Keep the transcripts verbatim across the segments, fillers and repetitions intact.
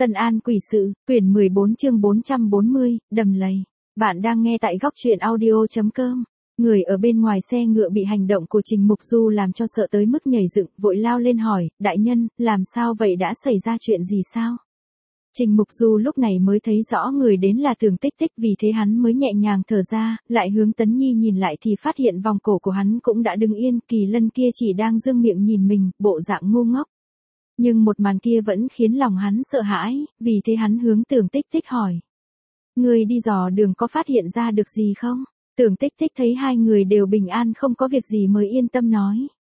Tân An Quỷ Sự, quyển mười bốn chương bốn trăm bốn mươi, đầm lầy. Bạn đang nghe tại góc truyện audio.com. Người ở bên ngoài xe ngựa bị hành động của Trình Mục Du làm cho sợ tới mức nhảy dựng, vội lao lên hỏi, đại nhân, làm sao vậy, đã xảy ra chuyện gì sao? Trình Mục Du lúc này mới thấy rõ người đến là Tưởng Tích Tích, vì thế hắn mới nhẹ nhàng thở ra, lại hướng Tấn Nhi nhìn lại thì phát hiện vòng cổ của hắn cũng đã đứng yên, Kỳ Lân kia chỉ đang dương miệng nhìn mình, bộ dạng ngu ngốc. Nhưng một màn kia vẫn khiến lòng hắn sợ hãi, vì thế hắn hướng Tưởng Tích Tích hỏi. Người đi dò đường có phát hiện ra được gì không? Tưởng Tích Tích thấy hai người đều bình an không có việc gì mới yên tâm nói.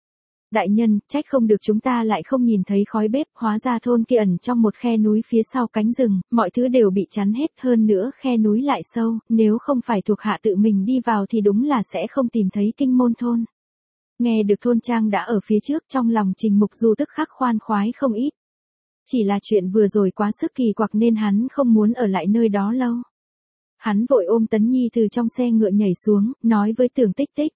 Đại nhân, trách không được chúng ta lại không nhìn thấy khói bếp, hóa ra thôn kia ẩn trong một khe núi phía sau cánh rừng, mọi thứ đều bị chắn hết, hơn nữa khe núi lại sâu, nếu không phải thuộc hạ tự mình đi vào thì đúng là sẽ không tìm thấy kinh môn thôn. Nghe được thôn trang đã ở phía trước, trong lòng Trình Mục Du tức khắc khoan khoái không ít. Chỉ là chuyện vừa rồi quá sức kỳ quặc nên hắn không muốn ở lại nơi đó lâu. Hắn vội ôm Tấn Nhi từ trong xe ngựa nhảy xuống, nói với Tưởng Tích Tích.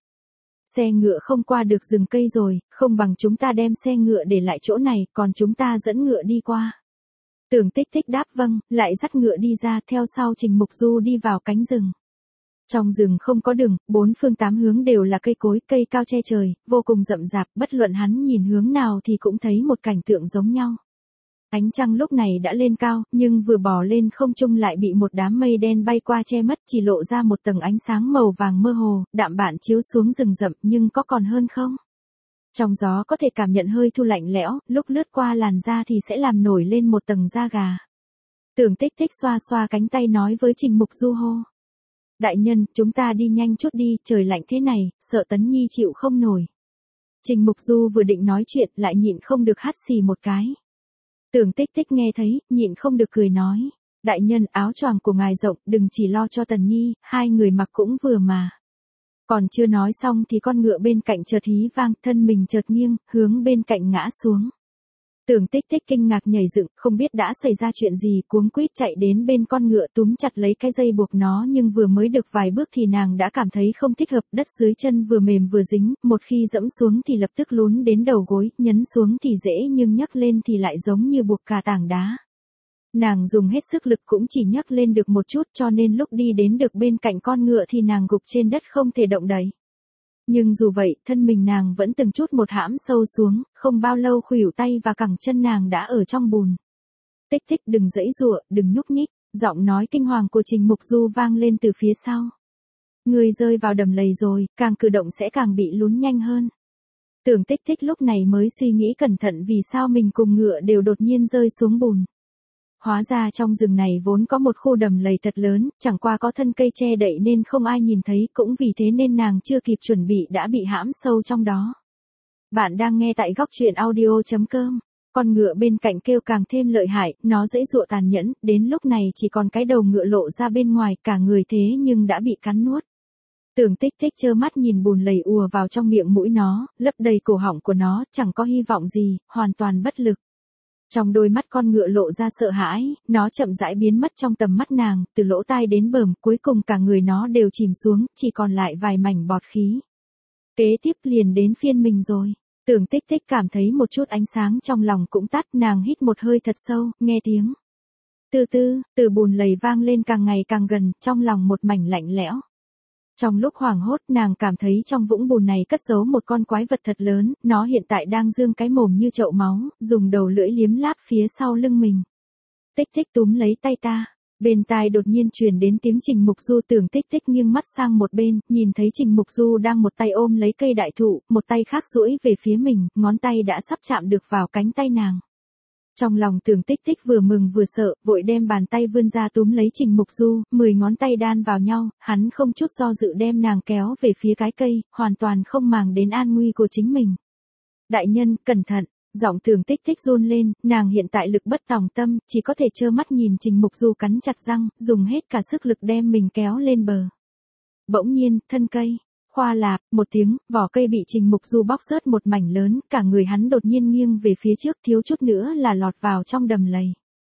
Xe ngựa không qua được rừng cây rồi, không bằng chúng ta đem xe ngựa để lại chỗ này, còn chúng ta dẫn ngựa đi qua. Tưởng Tích Tích đáp vâng, lại dắt ngựa đi ra, theo sau Trình Mục Du đi vào cánh rừng. Trong rừng không có đường, bốn phương tám hướng đều là cây cối, cây cao che trời, vô cùng rậm rạp, bất luận hắn nhìn hướng nào thì cũng thấy một cảnh tượng giống nhau. Ánh trăng lúc này đã lên cao, nhưng vừa bò lên không trung lại bị một đám mây đen bay qua che mất, chỉ lộ ra một tầng ánh sáng màu vàng mơ hồ, đạm bạn chiếu xuống rừng rậm, nhưng có còn hơn không? Trong gió có thể cảm nhận hơi thu lạnh lẽo, lúc lướt qua làn da thì sẽ làm nổi lên một tầng da gà. Tưởng Tích Tích xoa xoa cánh tay nói với Trình Mục Du hô. Đại nhân, chúng ta đi nhanh chút đi, trời lạnh thế này, sợ Tấn Nhi chịu không nổi. Trình Mục Du vừa định nói chuyện, lại nhịn không được hắt xì một cái. Tưởng Tích Tích nghe thấy, nhịn không được cười nói. Đại nhân, áo choàng của ngài rộng, đừng chỉ lo cho Tần Nhi, hai người mặc cũng vừa mà. Còn chưa nói xong thì con ngựa bên cạnh chợt hí vang, thân mình chợt nghiêng, hướng bên cạnh ngã xuống. Tưởng Tích Tích kinh ngạc nhảy dựng, không biết đã xảy ra chuyện gì, cuống quýt chạy đến bên con ngựa túm chặt lấy cái dây buộc nó, nhưng vừa mới được vài bước thì nàng đã cảm thấy không thích hợp, đất dưới chân vừa mềm vừa dính, một khi dẫm xuống thì lập tức lún đến đầu gối, nhấn xuống thì dễ nhưng nhấc lên thì lại giống như buộc cả tảng đá. Nàng dùng hết sức lực cũng chỉ nhấc lên được một chút, cho nên lúc đi đến được bên cạnh con ngựa thì nàng gục trên đất không thể động đậy. Nhưng dù vậy, thân mình nàng vẫn từng chút một hãm sâu xuống, không bao lâu khuỷu tay và cẳng chân nàng đã ở trong bùn. Tích Tích đừng giãy giụa, đừng nhúc nhích, giọng nói kinh hoàng của Trình Mục Du vang lên từ phía sau. Người rơi vào đầm lầy rồi, càng cử động sẽ càng bị lún nhanh hơn. Tưởng Tích Tích lúc này mới suy nghĩ cẩn thận vì sao mình cùng ngựa đều đột nhiên rơi xuống bùn. Hóa ra trong rừng này vốn có một khu đầm lầy thật lớn, chẳng qua có thân cây che đậy nên không ai nhìn thấy, cũng vì thế nên nàng chưa kịp chuẩn bị đã bị hãm sâu trong đó. Bạn đang nghe tại góc truyện audio.com. Con ngựa bên cạnh kêu càng thêm lợi hại, nó giãy giụa tàn nhẫn, đến lúc này chỉ còn cái đầu ngựa lộ ra bên ngoài, cả người thế nhưng đã bị cắn nuốt. Tưởng Tích Tích trơ mắt nhìn bùn lầy ùa vào trong miệng mũi nó, lấp đầy cổ họng của nó, chẳng có hy vọng gì, hoàn toàn bất lực. Trong đôi mắt con ngựa lộ ra sợ hãi, nó chậm rãi biến mất trong tầm mắt nàng, từ lỗ tai đến bờm, cuối cùng cả người nó đều chìm xuống, chỉ còn lại vài mảnh bọt khí. Kế tiếp liền đến phiên mình rồi. Tưởng Tích Tích cảm thấy một chút ánh sáng trong lòng cũng tắt, nàng hít một hơi thật sâu, nghe tiếng. Từ từ, từ bùn lầy vang lên càng ngày càng gần, trong lòng một mảnh lạnh lẽo. Trong lúc hoảng hốt nàng cảm thấy trong vũng bùn này cất giấu một con quái vật thật lớn, nó hiện tại đang dương cái mồm như chậu máu, dùng đầu lưỡi liếm láp phía sau lưng mình. Tích Tích túm lấy tay ta, bên tai đột nhiên truyền đến tiếng Trình Mục Du. Tưởng Tích Tích nghiêng mắt sang một bên, nhìn thấy Trình Mục Du đang một tay ôm lấy cây đại thụ, một tay khác duỗi về phía mình, ngón tay đã sắp chạm được vào cánh tay nàng. Trong lòng Tưởng Tích Tích vừa mừng vừa sợ, vội đem bàn tay vươn ra túm lấy Trình Mục Du, mười ngón tay đan vào nhau, hắn không chút do dự đem nàng kéo về phía cái cây, hoàn toàn không màng đến an nguy của chính mình. Đại nhân, cẩn thận, giọng Tưởng Tích Tích run lên, nàng hiện tại lực bất tòng tâm, chỉ có thể trơ mắt nhìn Trình Mục Du cắn chặt răng, dùng hết cả sức lực đem mình kéo lên bờ. Bỗng nhiên, thân cây. Khoa lạp, một tiếng, vỏ cây bị Trình Mục Du bóc rớt một mảnh lớn, cả người hắn đột nhiên nghiêng về phía trước, thiếu chút nữa là lọt vào trong đầm lầy.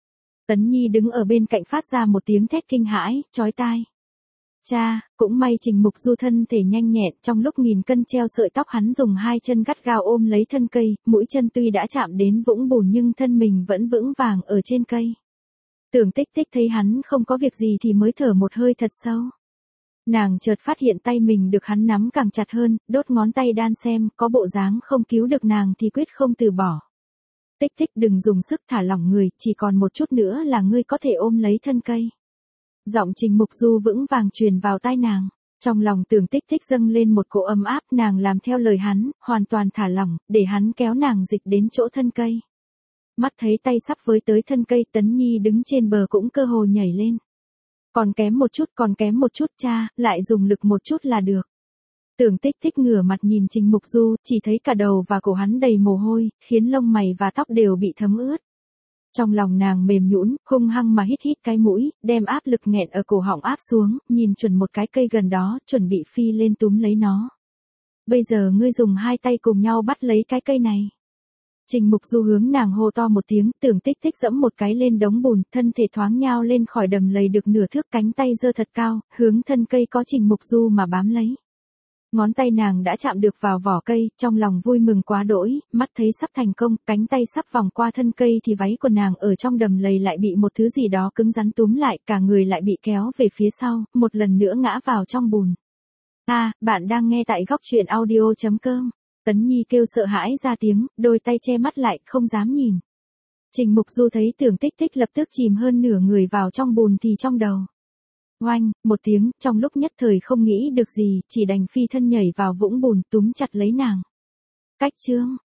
Tấn Nhi đứng ở bên cạnh phát ra một tiếng thét kinh hãi, chói tai. Cha, cũng may Trình Mục Du thân thể nhanh nhẹn, trong lúc nghìn cân treo sợi tóc hắn dùng hai chân gắt gao ôm lấy thân cây, mũi chân tuy đã chạm đến vũng bùn nhưng thân mình vẫn vững vàng ở trên cây. Tưởng Tích Tích thấy hắn không có việc gì thì mới thở một hơi thật sâu. Nàng chợt phát hiện tay mình được hắn nắm càng chặt hơn, đốt ngón tay đan xem, có bộ dáng không cứu được nàng thì quyết không từ bỏ. Tích Tích đừng dùng sức thả lỏng người, chỉ còn một chút nữa là ngươi có thể ôm lấy thân cây. Giọng Trình Mục Du vững vàng truyền vào tai nàng. Trong lòng Tưởng Tích Tích dâng lên một cỗ ấm áp, nàng làm theo lời hắn, hoàn toàn thả lỏng, để hắn kéo nàng dịch đến chỗ thân cây. Mắt thấy tay sắp với tới thân cây, Tấn Nhi đứng trên bờ cũng cơ hồ nhảy lên. Còn kém một chút, còn kém một chút cha, lại dùng lực một chút là được. Tưởng Tích Tích ngửa mặt nhìn Trình Mục Du, chỉ thấy cả đầu và cổ hắn đầy mồ hôi, khiến lông mày và tóc đều bị thấm ướt. Trong lòng nàng mềm nhũn, hung hăng mà hít hít cái mũi, đem áp lực nghẹn ở cổ họng áp xuống, nhìn chuẩn một cái cây gần đó, chuẩn bị phi lên túm lấy nó. Bây giờ ngươi dùng hai tay cùng nhau bắt lấy cái cây này. Trình Mục Du hướng nàng hô to một tiếng, Tưởng Tích Tích dẫm một cái lên đống bùn, thân thể thoáng nhao lên khỏi đầm lầy được nửa thước, cánh tay giơ thật cao, hướng thân cây có Trình Mục Du mà bám lấy. Ngón tay nàng đã chạm được vào vỏ cây, trong lòng vui mừng quá đỗi, mắt thấy sắp thành công, cánh tay sắp vòng qua thân cây thì váy của nàng ở trong đầm lầy lại bị một thứ gì đó cứng rắn túm lại, cả người lại bị kéo về phía sau, một lần nữa ngã vào trong bùn. A, à, bạn đang nghe tại góc truyện audio chấm com. Tấn Nhi kêu sợ hãi ra tiếng, đôi tay che mắt lại, không dám nhìn. Trình Mục Du thấy Tưởng Tích Tích lập tức chìm hơn nửa người vào trong bùn thì trong đầu. Oanh, một tiếng, trong lúc nhất thời không nghĩ được gì, chỉ đành phi thân nhảy vào vũng bùn túm chặt lấy nàng. Cách chương.